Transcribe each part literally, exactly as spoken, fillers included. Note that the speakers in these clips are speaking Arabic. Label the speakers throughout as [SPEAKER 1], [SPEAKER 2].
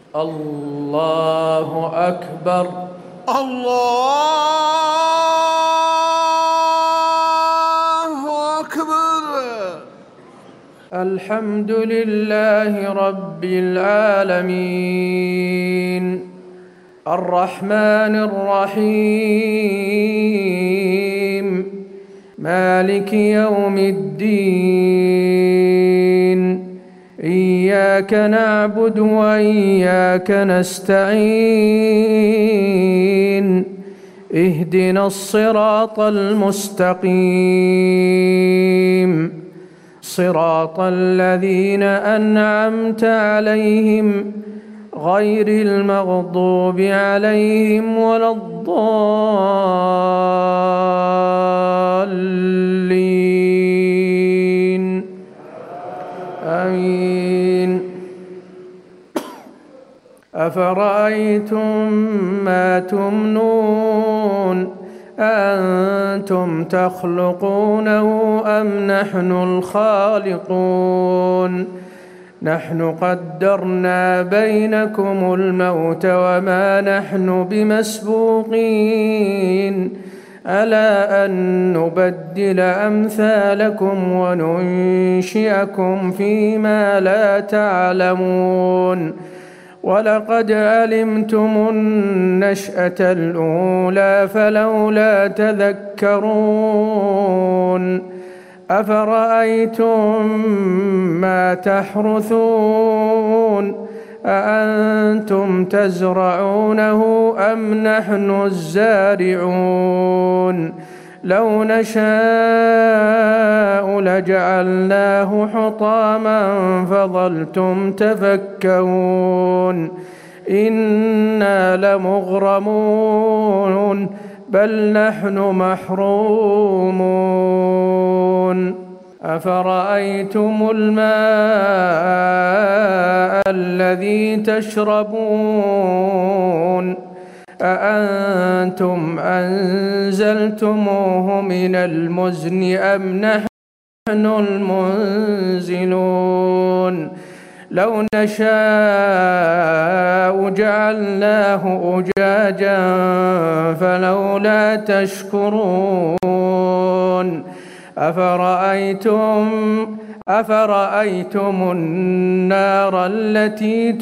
[SPEAKER 1] الله أكبر.
[SPEAKER 2] الله أكبر.
[SPEAKER 1] الحمد لله رب العالمين الرحمن الرحيم مالك يوم الدين إياك نعبد وإياك نستعين اهدنا الصراط المستقيم صراط الذين أنعمت عليهم غير المغضوب عليهم ولا الضالين آمين. أفرأيتم ما تمنون أأنتم تخلقونه أم نحن الخالقون نحن قدرنا بينكم الموت وما نحن بمسبوقين ألا أن نبدل أمثالكم وننشئكم فيما لا تعلمون ولقد علمتم النشأة الأولى فلولا تذكرون أفرأيتم ما تحرثون أأنتم تزرعونه أم نحن الزارعون لو نشاء لجعلناه حطاما فظلتم تفكهون إنا لمغرمون بل نحن محرومون. أفرأيتم الماء الذي تشربون أأنتم أنزلتموه من المزن أم نحن المنزلون لو نشاء جعلناه أجاجا فلولا تشكرون أفرأيتم أفرأيتم النار التي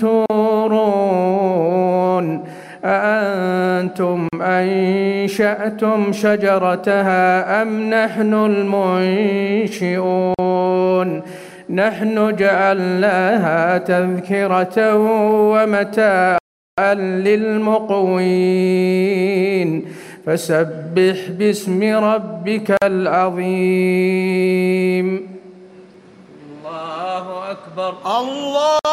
[SPEAKER 1] تورون أأنتم أنشأتم شجرتها أم نحن المنشئون نحن جعلناها تذكرة ومتاعا للمقوين فسبح باسم ربك العظيم. الله أكبر.
[SPEAKER 2] الله